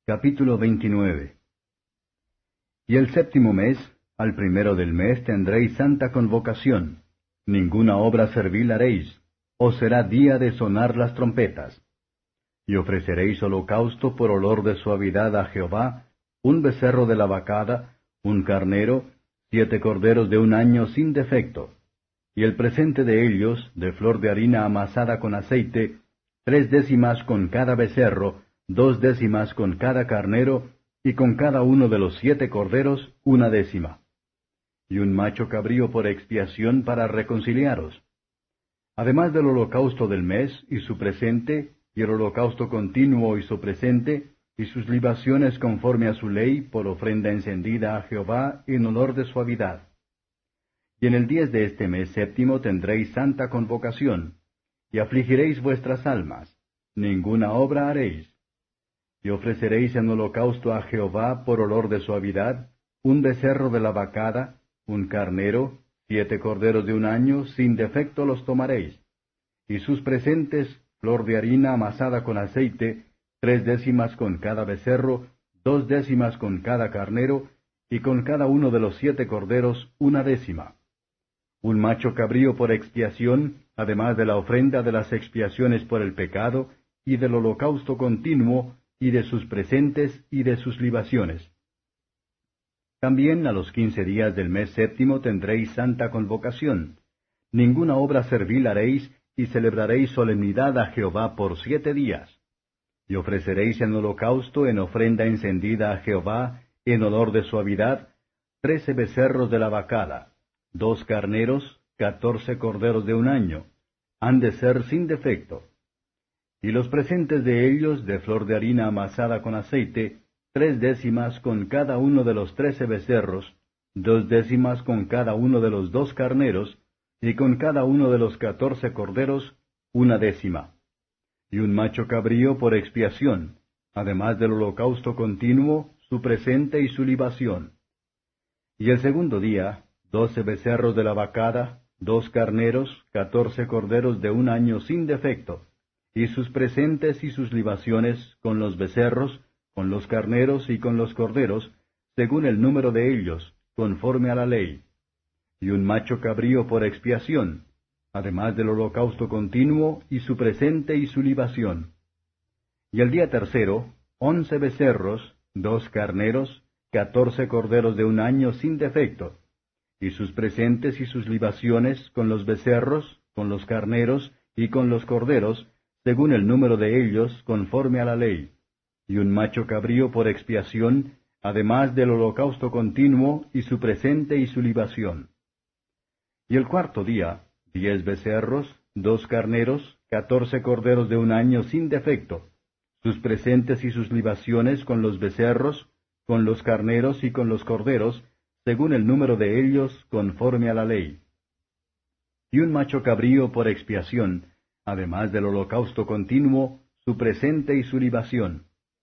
Capítulo 29. Y el séptimo mes, al primero del mes tendréis santa convocación. Ninguna obra servil haréis, os será día de sonar las trompetas. Y ofreceréis holocausto por olor de suavidad a Jehová, un becerro de la vacada, un carnero, 7 corderos de un año sin defecto. Y el presente de ellos, de flor de harina amasada con aceite, 3 décimas con cada becerro, 2 décimas con cada carnero, y con cada uno de los 7 corderos 1 décima. Y un macho cabrío por expiación para reconciliaros. Además del holocausto del mes y su presente, y el holocausto continuo y su presente, y sus libaciones conforme a su ley, por ofrenda encendida a Jehová en olor de suavidad. Y en el 10 de este mes séptimo tendréis santa convocación, y afligiréis vuestras almas, ninguna obra haréis. Y ofreceréis en holocausto a Jehová por olor de suavidad, un becerro de la vacada, un carnero, 7 corderos de un año, sin defecto los tomaréis. Y sus presentes, flor de harina amasada con aceite, 3 décimas con cada becerro, 2 décimas con cada carnero, y con cada uno de los 7 corderos 1 décima. Un macho cabrío por expiación, además de la ofrenda de las expiaciones por el pecado, y del holocausto continuo, y de sus presentes y de sus libaciones. También a los 15 días del mes séptimo tendréis santa convocación. Ninguna obra servil haréis, y celebraréis solemnidad a Jehová por 7 días. Y ofreceréis en holocausto en ofrenda encendida a Jehová, en olor de suavidad, 13 becerros de la vacada, 2 carneros, 14 corderos de un año, han de ser sin defecto. Y los presentes de ellos, de flor de harina amasada con aceite, 3 décimas con cada uno de los 13 becerros, 2 décimas con cada uno de los 2 carneros, y con cada uno de los 14 corderos, 1 décima. Y un macho cabrío por expiación, además del holocausto continuo, su presente y su libación. Y el segundo día, 12 becerros de la vacada, 2 carneros, 14 corderos de un año sin defecto, y sus presentes y sus libaciones, con los becerros, con los carneros y con los corderos, según el número de ellos, conforme a la ley. Y un macho cabrío por expiación, además del holocausto continuo, y su presente y su libación. Y el día tercero, 11 becerros, 2 carneros, 14 corderos de un año sin defecto, y sus presentes y sus libaciones, con los becerros, con los carneros y con los corderos, según el número de ellos, conforme a la ley, y un macho cabrío por expiación, además del holocausto continuo, y su presente y su libación. Y el cuarto día, 10 becerros, 2 carneros, 14 corderos de un año sin defecto, sus presentes y sus libaciones con los becerros, con los carneros y con los corderos, según el número de ellos, conforme a la ley. Y un macho cabrío por expiación, además del holocausto continuo, su presente y su libación.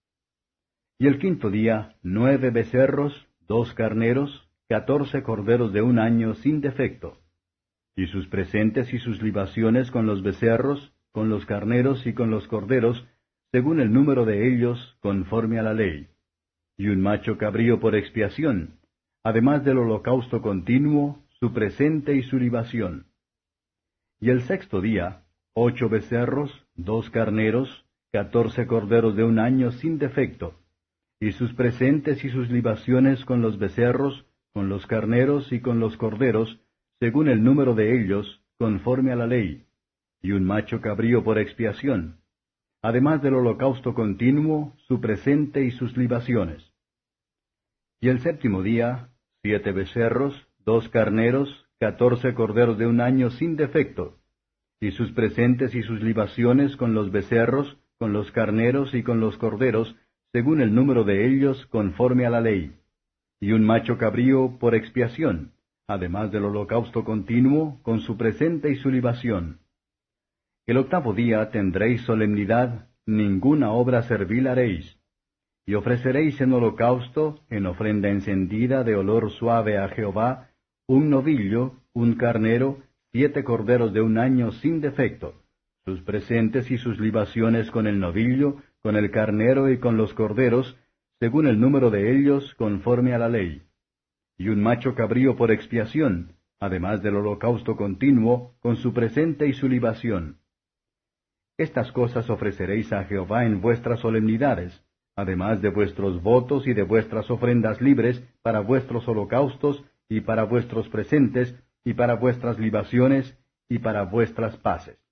Y el quinto día, 9 becerros, 2 carneros, 14 corderos de un año sin defecto, y sus presentes y sus libaciones con los becerros, con los carneros y con los corderos, según el número de ellos, conforme a la ley. Y un macho cabrío por expiación, además del holocausto continuo, su presente y su libación. Y el sexto día, 8 becerros, 2 carneros, 14 corderos de un año sin defecto, y sus presentes y sus libaciones con los becerros, con los carneros y con los corderos, según el número de ellos, conforme a la ley, y un macho cabrío por expiación, además del holocausto continuo, su presente y sus libaciones. Y el séptimo día, 7 becerros, 2 carneros, 14 corderos de un año sin defecto, y sus presentes y sus libaciones con los becerros, con los carneros y con los corderos, según el número de ellos, conforme a la ley, y un macho cabrío por expiación, además del holocausto continuo, con su presente y su libación. El octavo día tendréis solemnidad, ninguna obra servil haréis, y ofreceréis en holocausto, en ofrenda encendida de olor suave a Jehová, un novillo, un carnero, 7 corderos de un año sin defecto, sus presentes y sus libaciones con el novillo, con el carnero y con los corderos, según el número de ellos, conforme a la ley. Y un macho cabrío por expiación, además del holocausto continuo, con su presente y su libación. Estas cosas ofreceréis a Jehová en vuestras solemnidades, además de vuestros votos y de vuestras ofrendas libres para vuestros holocaustos, y para vuestros presentes, y para vuestras libaciones, y para vuestras paces.